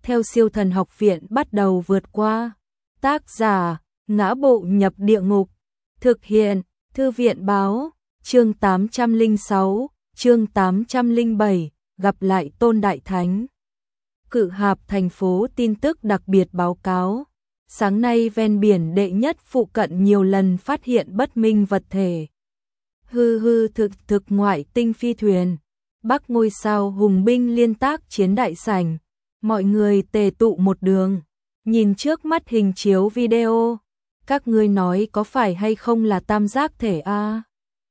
theo Siêu Thần Học Viện bắt đầu vượt qua. Tác giả: Ngã Bộ Nhập Địa Ngục. Thực hiện: Thư viện báo. Chương 806, chương 807, gặp lại Tôn Đại Thánh. Cự Hạp thành phố tin tức đặc biệt báo cáo. Sáng nay ven biển đệ nhất phụ cận nhiều lần phát hiện bất minh vật thể. Thực ngoại tinh phi thuyền. Bắc ngôi sao hùng binh liên tác chiến đại sảnh. Mọi người tề tụ một đường. Nhìn trước mắt hình chiếu video. Các ngươi nói có phải hay không là tam giác thể a?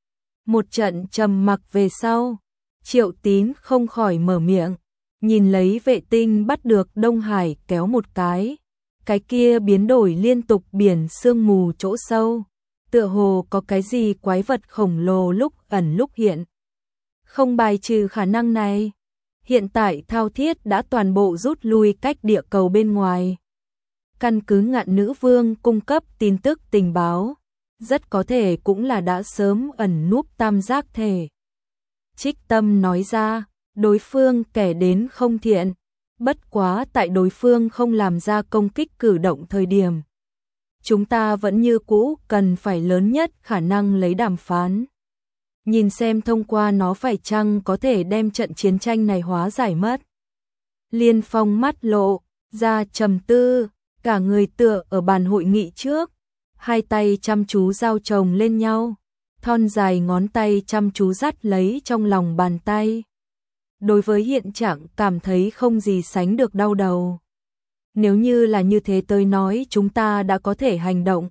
Một trận trầm mặc về sau, Triệu Tín không khỏi mở miệng, nhìn lấy vệ tinh bắt được Đông Hải kéo một cái kia biến đổi liên tục biển sương mù chỗ sâu, tựa hồ có cái gì quái vật khổng lồ lúc ẩn lúc hiện. Không bài trừ khả năng này, hiện tại Thao Thiết đã toàn bộ rút lui cách địa cầu bên ngoài. Căn cứ Ngạn Nữ Vương cung cấp tin tức tình báo, rất có thể cũng là đã sớm ẩn núp tam giác thể. Trích Tâm nói ra, đối phương kẻ đến không thiện, bất quá tại đối phương không làm ra công kích cử động thời điểm. Chúng ta vẫn như cũ cần phải lớn nhất khả năng lấy đàm phán. Nhìn xem thông qua nó phải chăng có thể đem trận chiến tranh này hóa giải mất. Liên Phong mắt lộ ra trầm tư, cả người tựa ở bàn hội nghị trước, hai tay chăm chú giao chồng lên nhau, thon dài ngón tay chăm chú dắt lấy trong lòng bàn tay. Đối với hiện trạng cảm thấy không gì sánh được đau đầu. Nếu như là như thế tôi nói chúng ta đã có thể hành động.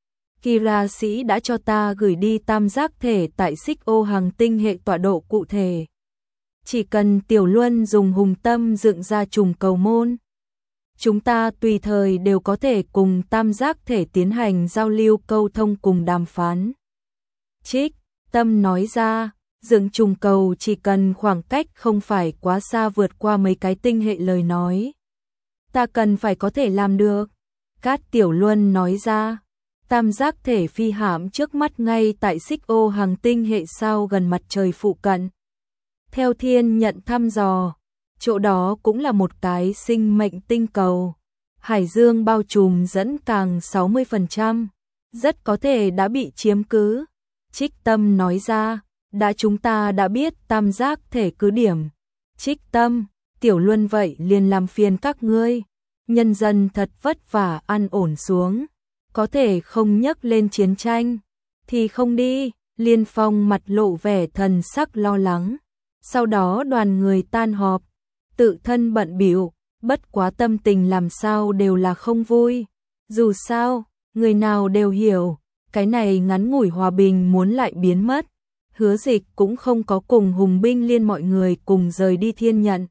Kira sĩ đã cho ta gửi đi tam giác thể tại Xích Ô hành tinh hệ tọa độ cụ thể. Chỉ cần Tiểu Luân dùng hùng tâm dựng ra trùng cầu môn, chúng ta tùy thời đều có thể cùng tam giác thể tiến hành giao lưu câu thông cùng đàm phán. Trích Tâm nói ra, dựng trùng cầu chỉ cần khoảng cách không phải quá xa vượt qua mấy cái tinh hệ lời nói. Ta cần phải có thể làm được. Cát Tiểu Luân nói ra, tam giác thể phi hạm trước mắt ngay tại Xích Ô hành tinh hệ sao gần mặt trời phụ cận. Theo Thiên Nhận thăm dò, chỗ đó cũng là một cái sinh mệnh tinh cầu. Hải dương bao trùm dẫn càng 60%, rất có thể đã bị chiếm cứ. Trích Tâm nói ra, chúng ta đã biết tam giác thể cứ điểm. Trích Tâm, Tiểu Luân vậy liền làm phiền các ngươi. Nhân dân thật vất vả an ổn xuống, có thể không nhấc lên chiến tranh thì không đi. Liên Phong mặt lộ vẻ thần sắc lo lắng. Sau đó đoàn người tan họp, tự thân bận bịu, bất quá tâm tình làm sao đều là không vui. Dù sao, người nào đều hiểu, cái này ngắn ngủi hòa bình muốn lại biến mất. Hứa Dịch cũng không có cùng hùng binh liên mọi người cùng rời đi Thiên Nhận.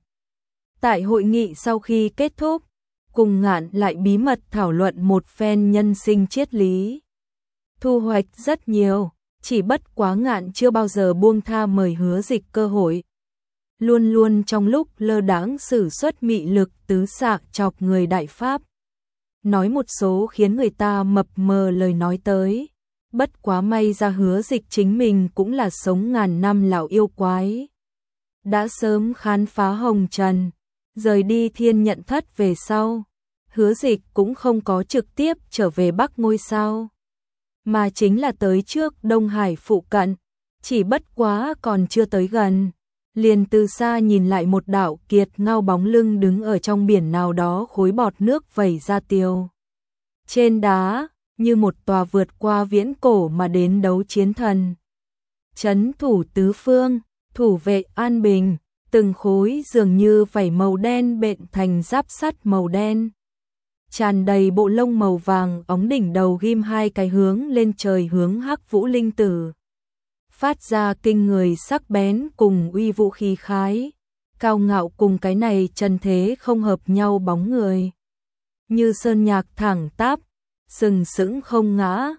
Tại hội nghị sau khi kết thúc, cùng Ngạn lại bí mật thảo luận một phen nhân sinh triết lý. Thu hoạch rất nhiều, chỉ bất quá Ngạn chưa bao giờ buông tha mời Hứa Dịch cơ hội. Luôn luôn trong lúc lơ đãng sử xuất mị lực tứ xạ chọc người đại pháp. Nói một số khiến người ta mập mờ lời nói tới. Bất quá may ra Hứa Dịch chính mình cũng là sống ngàn năm lão yêu quái. Đã sớm khám phá hồng trần, rời đi Thiên Nhận thất về sau. Hứa Dịch cũng không có trực tiếp trở về Bắc ngôi sao, mà chính là tới trước Đông Hải phụ cận, chỉ bất quá còn chưa tới gần. Liền từ xa nhìn lại một đạo kiệt ngao bóng lưng đứng ở trong biển nào đó khối bọt nước vẩy ra tiêu. Trên đá, như một tòa vượt qua viễn cổ mà đến đấu chiến thần. Trấn thủ tứ phương, thủ vệ an bình, từng khối dường như vảy màu đen bện thành giáp sắt màu đen. Tràn đầy bộ lông màu vàng, ống đỉnh đầu ghim hai cái hướng lên trời hướng Hắc Vũ Linh Tử. Phát ra kinh người sắc bén cùng uy vũ khí khái, cao ngạo cùng cái này trần thế không hợp nhau bóng người. Như sơn nhạc thẳng tắp, sừng sững không ngã.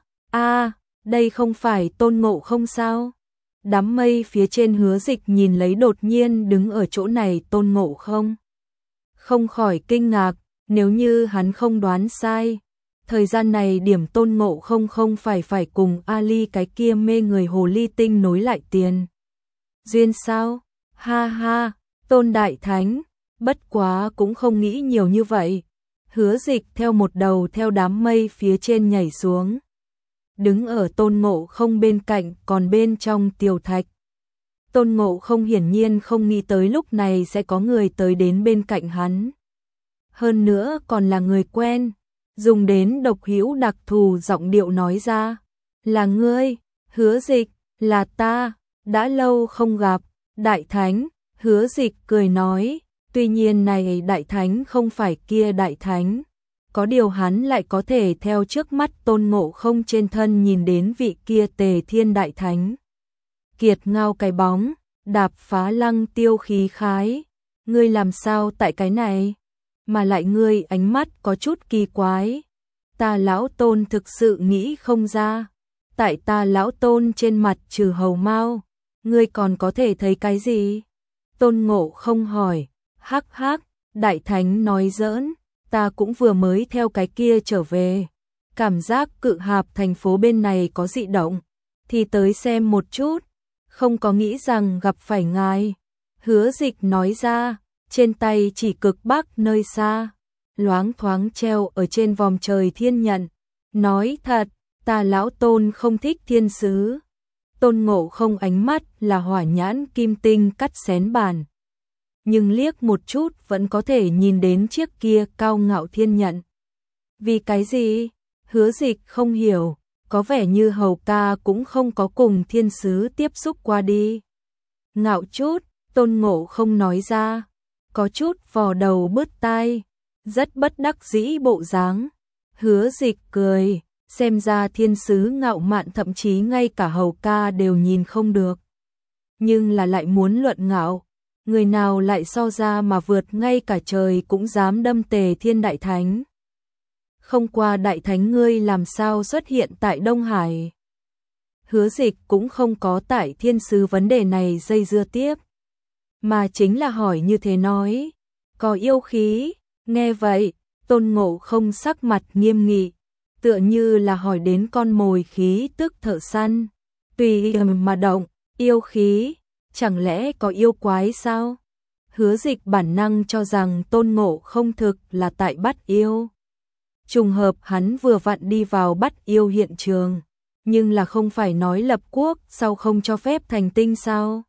Đây không phải Tôn Ngộ Không sao? Đám mây phía trên Hứa Dịch nhìn lấy đột nhiên đứng ở chỗ này Tôn Ngộ Không. Không khỏi kinh ngạc, nếu như hắn không đoán sai. Thời gian này điểm Tôn Ngộ Không không phải cùng Ali cái kia mê người hồ ly tinh nối lại tiền duyên sao? Ha ha, Tôn Đại Thánh, Bất quá cũng không nghĩ nhiều như vậy. Hứa Dịch theo một đầu theo đám mây phía trên nhảy xuống. Đứng ở Tôn Ngộ Không bên cạnh, còn bên trong Tiểu Thạch. Tôn Ngộ Không hiển nhiên không nghĩ tới lúc này sẽ có người tới đến bên cạnh hắn. Hơn nữa còn là người quen, dùng đến độc hữu đặc thù giọng điệu nói ra. Là ngươi, Hứa Dịch, là ta, đã lâu không gặp, Đại Thánh. Hứa Dịch cười nói, tuy nhiên này Đại Thánh không phải kia Đại Thánh. Có điều hắn lại có thể theo trước mắt Tôn Ngộ Không trên thân nhìn đến vị kia Tề Thiên Đại Thánh. Kiệt ngao cái bóng, đạp phá lăng tiêu khí khái. Ngươi làm sao tại cái này? Mà lại ngươi ánh mắt có chút kỳ quái. Ta lão Tôn thực sự nghĩ không ra. Tại ta lão Tôn trên mặt trừ hầu mao, ngươi còn có thể thấy cái gì? Tôn Ngộ Không hỏi. Hắc hắc, Đại Thánh nói giỡn, ta cũng vừa mới theo cái kia trở về. Cảm giác Cự Hạp thành phố bên này có dị động, thì tới xem một chút, không có nghĩ rằng gặp phải ngài. Hứa Dịch nói ra, trên tay chỉ cực bắc nơi xa, loáng thoáng treo ở trên vòm trời thiên nhận. Nói thật, ta lão Tôn không thích thiên sứ. Tôn Ngộ Không ánh mắt là hỏa nhãn kim tinh cắt xén bàn. Nhưng liếc một chút vẫn có thể nhìn đến chiếc kia cao ngạo thiên nhận. Vì cái gì? Hứa Dịch không hiểu, có vẻ như hầu ca cũng không có cùng thiên sứ tiếp xúc qua đi. Ngạo chút, Tôn Ngộ Không nói ra, có chút vò đầu bứt tai, rất bất đắc dĩ bộ dáng. Hứa Dịch cười, xem ra thiên sứ ngạo mạn thậm chí ngay cả hầu ca đều nhìn không được. Nhưng là lại muốn luận ngạo, người nào lại so ra mà vượt ngay cả trời cũng dám đâm Tề Thiên Đại Thánh. Không qua Đại Thánh ngươi làm sao xuất hiện tại Đông Hải? Hứa Dịch cũng không có tại thiên sứ vấn đề này dây dưa tiếp, mà chính là hỏi như thế nói, có yêu khí. Nghe vậy, Tôn Ngộ Không sắc mặt nghiêm nghị, tựa như là hỏi đến con mồi khí tức thợ săn. Tùy mà động, yêu khí, chẳng lẽ có yêu quái sao? Hứa Dịch bản năng cho rằng Tôn Ngộ Không thực là tại bắt yêu. Trùng hợp hắn vừa vặn đi vào bắt yêu hiện trường, nhưng là không phải nói lập quốc sau không cho phép thành tinh sao?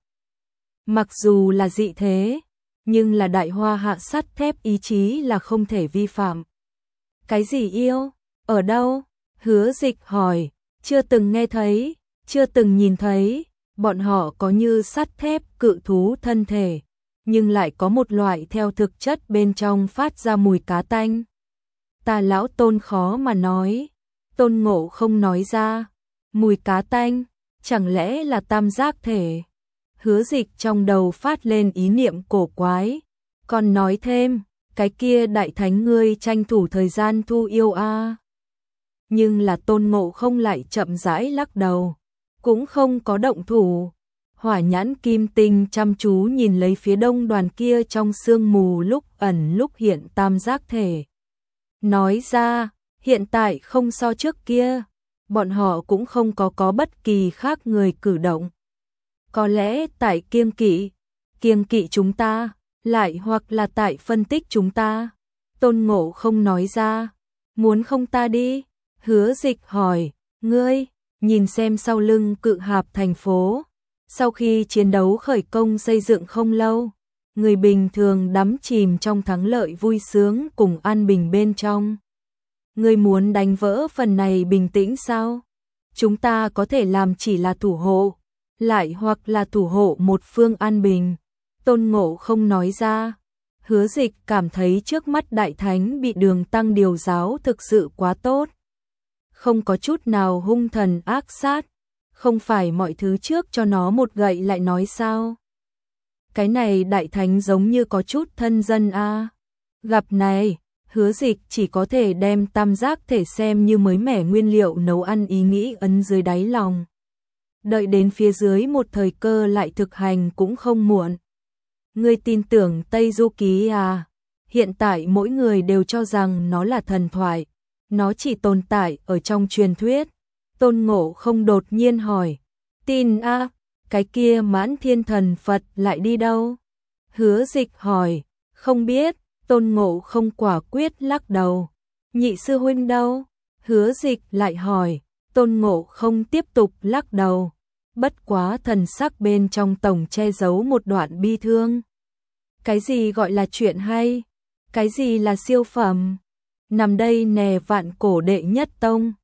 Mặc dù là dị thế, nhưng là Đại Hoa Hạ sắt thép ý chí là không thể vi phạm. Cái gì yêu? Ở đâu? Hứa Dịch hỏi, chưa từng nghe thấy, chưa từng nhìn thấy. Bọn họ có như sắt thép cự thú thân thể, nhưng lại có một loại theo thực chất bên trong phát ra mùi cá tanh. Ta lão Tôn khó mà nói. Tôn Ngộ Không nói ra, mùi cá tanh, chẳng lẽ là tam giác thể? Hứa Dịch trong đầu phát lên ý niệm cổ quái, còn nói thêm, cái kia Đại Thánh ngươi tranh thủ thời gian thu yêu a. Nhưng là Tôn Ngộ Không lại chậm rãi lắc đầu, cũng không có động thủ. Hỏa nhãn kim tinh chăm chú nhìn lấy phía đông đoàn kia trong sương mù lúc ẩn lúc hiện tam giác thể. Nói ra, hiện tại không so trước kia, bọn họ cũng không có bất kỳ khác người cử động. Có lẽ tại kiêng kỵ chúng ta, lại hoặc là tại phân tích chúng ta. Tôn Ngộ Không nói ra, muốn không ta đi? Hứa Dịch hỏi, ngươi, nhìn xem sau lưng Cự Hạp thành phố. Sau khi chiến đấu khởi công xây dựng không lâu, người bình thường đắm chìm trong thắng lợi vui sướng cùng an bình bên trong. Ngươi muốn đánh vỡ phần này bình tĩnh sao? Chúng ta có thể làm chỉ là thủ hộ, lại hoặc là thủ hộ một phương an bình. Tôn Ngộ Không nói ra. Hứa Dịch cảm thấy trước mắt Đại Thánh bị Đường Tăng điều giáo thực sự quá tốt. Không có chút nào hung thần ác sát, không phải mọi thứ trước cho nó một gậy lại nói sao? Cái này Đại Thánh giống như có chút thân dân a. Gặp này, Hứa Dịch chỉ có thể đem tam giác thể xem như mới mẻ nguyên liệu nấu ăn ý nghĩ ấn dưới đáy lòng. Đợi đến phía dưới một thời cơ lại thực hành cũng không muộn. Ngươi tin tưởng Tây Du Ký à? Hiện tại mỗi người đều cho rằng nó là thần thoại, nó chỉ tồn tại ở trong truyền thuyết. Tôn Ngộ Không đột nhiên hỏi, tin a? Cái kia Mãn Thiên Thần Phật lại đi đâu? Hứa Dịch hỏi, Không biết, Tôn Ngộ Không quả quyết lắc đầu. Nhị sư huynh đâu? Hứa Dịch lại hỏi. Tôn Ngộ Không tiếp tục lắc đầu. Bất quá thần sắc bên trong tổng che giấu một đoạn bi thương. Cái gì gọi là chuyện hay? Cái gì là siêu phẩm? Nằm đây nè vạn cổ đệ nhất tông.